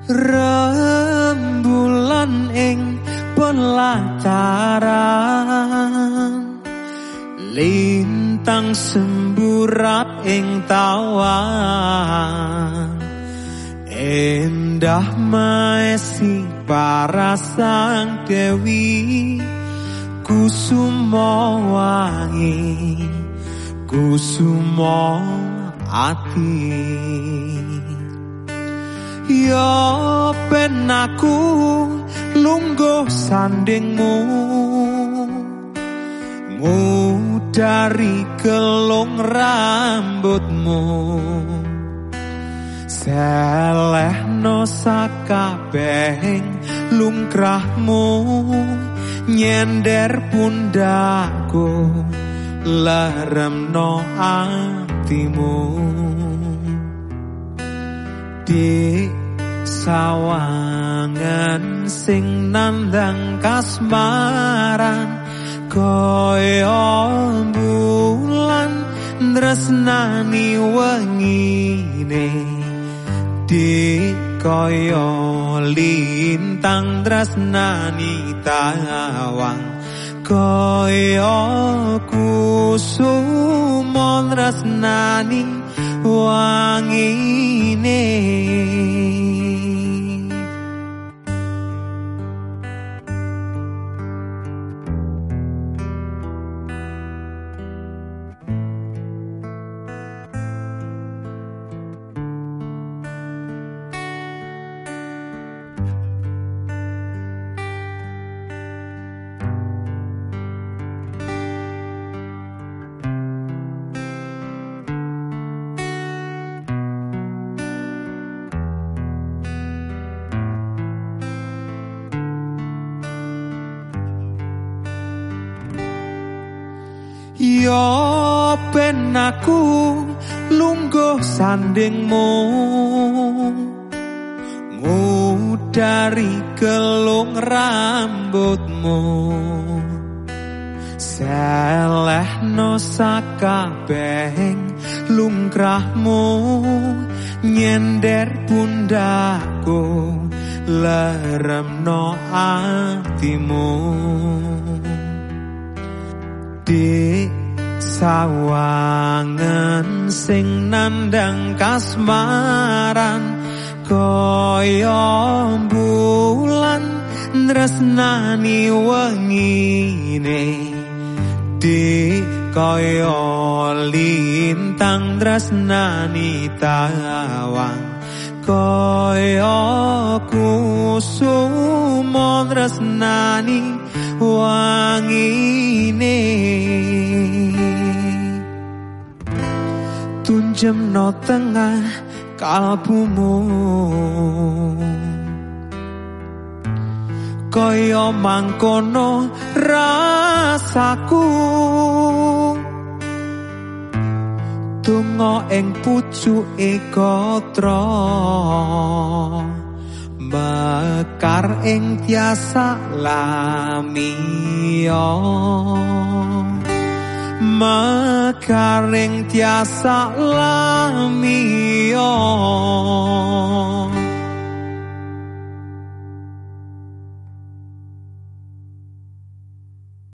rembulan ing pelataran, lintang semburat ing tawan, endah maesi para sang dewi, kusuma wangi, kusuma ati. Ya ben aku lungguh sandingmu, ngudari gelung rambutmu, selehno sakabehing lungkrahmu, nyender pundakku, leremno atimu. Di sawangan sing nandang kasmaran, kaya bulan tresnani wengine, di kaya lintang tresnani tawang, kaya kusuma tresnani wangine. Ya ben aku lungguh sandingmu, ngudari gelung rambutmu, selehno sakabehing lungkrahmu, nyender pundakku, leremno atimu. Di sawangan sing nandang kasmaran, kaya bulan tresnani wengine, di kaya lintang tresnani tawang, kaya kusuma tresnani wangine. Tunjemno tengah kalbumu, kaya mangkono rasaku, donga ing pucuke gatra, mekar ing tiasa lamiya, mekar ing tiasa lamiya.